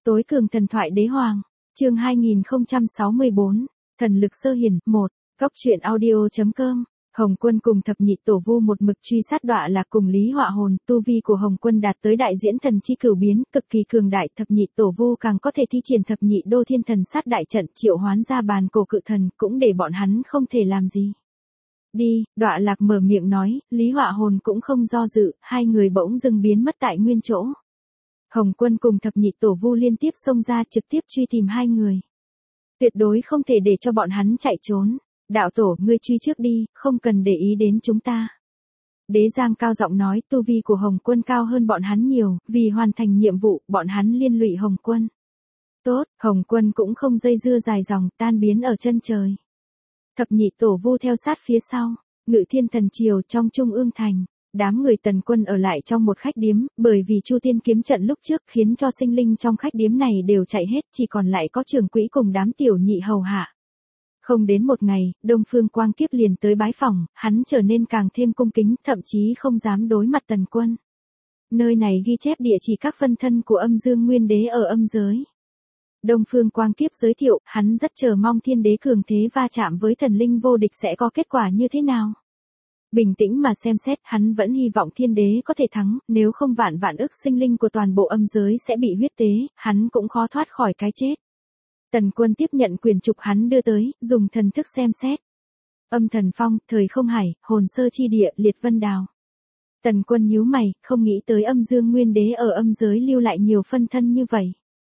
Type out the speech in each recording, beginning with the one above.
Tối cường thần thoại đế hoàng, chương 2064, thần lực sơ hiển, 1, góc truyện audio.com. Hồng Quân cùng thập nhị tổ vu một mực truy sát Đọa Lạc cùng Lý Họa Hồn, tu vi của Hồng Quân đạt tới đại diễn thần chi cửu biến, cực kỳ cường đại, thập nhị tổ vu càng có thể thi triển thập nhị đô thiên thần sát đại trận, triệu hoán ra bàn cổ cự thần, cũng để bọn hắn không thể làm gì. Đi, Đọa Lạc mở miệng nói, Lý Họa Hồn cũng không do dự, hai người bỗng dưng biến mất tại nguyên chỗ. Hồng Quân cùng thập nhị tổ vu liên tiếp xông ra trực tiếp truy tìm hai người. Tuyệt đối không thể để cho bọn hắn chạy trốn. Đạo tổ, ngươi truy trước đi, không cần để ý đến chúng ta. Đế Giang cao giọng nói, tu vi của Hồng Quân cao hơn bọn hắn nhiều, vì hoàn thành nhiệm vụ, bọn hắn liên lụy Hồng Quân. Tốt, Hồng Quân cũng không dây dưa dài dòng, tan biến ở chân trời. Thập nhị tổ vu theo sát phía sau, Ngự Thiên Thần Triều trong Trung Ương Thành. Đám người Tần Quân ở lại trong một khách điếm, bởi vì Chu Tiên kiếm trận lúc trước khiến cho sinh linh trong khách điếm này đều chạy hết, chỉ còn lại có trưởng quỹ cùng đám tiểu nhị hầu hạ. Không đến một ngày, Đông Phương Quang Kiếp liền tới bái phỏng, hắn trở nên càng thêm cung kính, thậm chí không dám đối mặt Tần Quân. Nơi này ghi chép địa chỉ các phân thân của Âm Dương Nguyên Đế ở âm giới. Đông Phương Quang Kiếp giới thiệu, hắn rất chờ mong Thiên Đế cường thế va chạm với thần linh vô địch sẽ có kết quả như thế nào. Bình tĩnh mà xem xét, hắn vẫn hy vọng Thiên Đế có thể thắng, nếu không vạn vạn ức sinh linh của toàn bộ âm giới sẽ bị huyết tế, hắn cũng khó thoát khỏi cái chết. Tần Quân tiếp nhận quyền trục hắn đưa tới, dùng thần thức xem xét. Âm thần phong, thời không hải, hồn sơ chi địa, liệt vân đào. Tần Quân nhíu mày, không nghĩ tới Âm Dương Nguyên Đế ở âm giới lưu lại nhiều phân thân như vậy.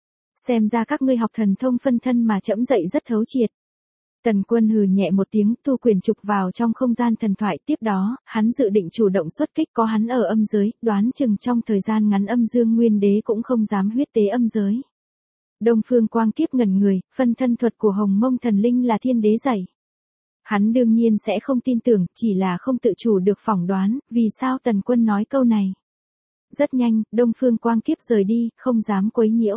Xem ra các ngươi học thần thông phân thân mà trẫm dạy rất thấu triệt. Tần Quân hừ nhẹ một tiếng, thu quyền trục vào trong không gian thần thoại, tiếp đó, hắn dự định chủ động xuất kích, có hắn ở âm giới, đoán chừng trong thời gian ngắn Âm Dương Nguyên Đế cũng không dám huyết tế âm giới. Đông Phương Quang Kiếp ngẩn người, phân thân thuật của Hồng Mông thần linh là Thiên Đế dạy. Hắn đương nhiên sẽ không tin tưởng, chỉ là không tự chủ được phỏng đoán, vì sao Tần Quân nói câu này. Rất nhanh, Đông Phương Quang Kiếp rời đi, không dám quấy nhiễu.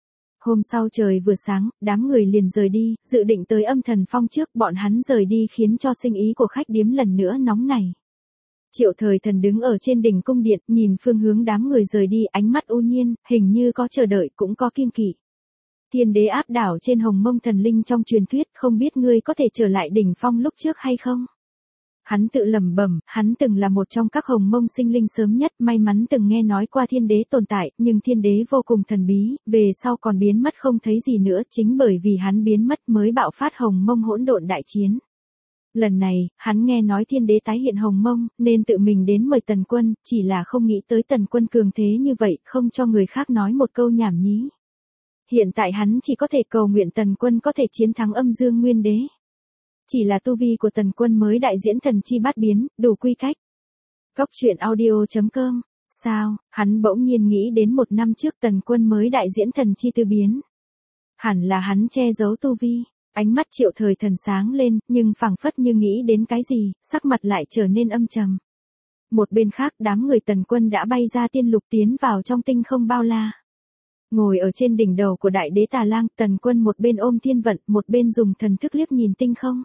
Hôm sau trời vừa sáng, đám người liền rời đi, dự định tới Âm Thần Phong trước, bọn hắn rời đi khiến cho sinh ý của khách điếm lần nữa nóng nảy. Triệu Thời Thần đứng ở trên đỉnh cung điện, nhìn phương hướng đám người rời đi, ánh mắt u nhiên, hình như có chờ đợi cũng có kiêng kỵ. Thiên Đế áp đảo trên Hồng Mông thần linh trong truyền thuyết, không biết ngươi có thể trở lại đỉnh phong lúc trước hay không? Hắn tự lẩm bẩm, hắn từng là một trong các Hồng Mông sinh linh sớm nhất, may mắn từng nghe nói qua Thiên Đế tồn tại, nhưng Thiên Đế vô cùng thần bí, về sau còn biến mất không thấy gì nữa, chính bởi vì hắn biến mất mới bạo phát Hồng Mông hỗn độn đại chiến. Lần này, hắn nghe nói Thiên Đế tái hiện Hồng Mông, nên tự mình đến mời Tần Quân, chỉ là không nghĩ tới Tần Quân cường thế như vậy, không cho người khác nói một câu nhảm nhí. Hiện tại hắn chỉ có thể cầu nguyện Tần Quân có thể chiến thắng Âm Dương Nguyên Đế. Chỉ là tu vi của Tần Quân mới đại diễn thần chi bát biến, đủ quy cách. Góc truyện audio.com. Sao, hắn bỗng nhiên nghĩ đến một năm trước Tần Quân mới đại diễn thần chi tư biến. Hẳn là hắn che giấu tu vi. Ánh mắt Triệu Thời Thần sáng lên, nhưng phảng phất như nghĩ đến cái gì, sắc mặt lại trở nên âm trầm. Một bên khác, đám người Tần Quân đã bay ra tiên lục tiến vào trong tinh không bao la. Ngồi ở trên đỉnh đầu của Đại Đế Tà Lang, Tần Quân một bên ôm thiên vận, một bên dùng thần thức liếc nhìn tinh không.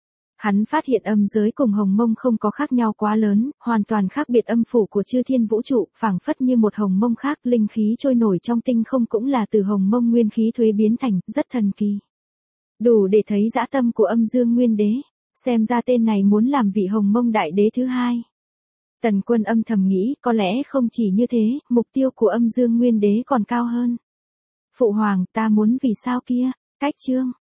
Hắn phát hiện âm giới cùng Hồng Mông không có khác nhau quá lớn, hoàn toàn khác biệt âm phủ của chư thiên vũ trụ, phảng phất như một Hồng Mông khác, linh khí trôi nổi trong tinh không cũng là từ Hồng Mông nguyên khí thuế biến thành, rất thần kỳ. Đủ để thấy dã tâm của Âm Dương Nguyên Đế, xem ra tên này muốn làm vị Hồng Mông đại đế thứ hai. Tần Quân âm thầm nghĩ, có lẽ không chỉ như thế, mục tiêu của Âm Dương Nguyên Đế còn cao hơn. Phụ hoàng, ta muốn vì sao kia, cách chương.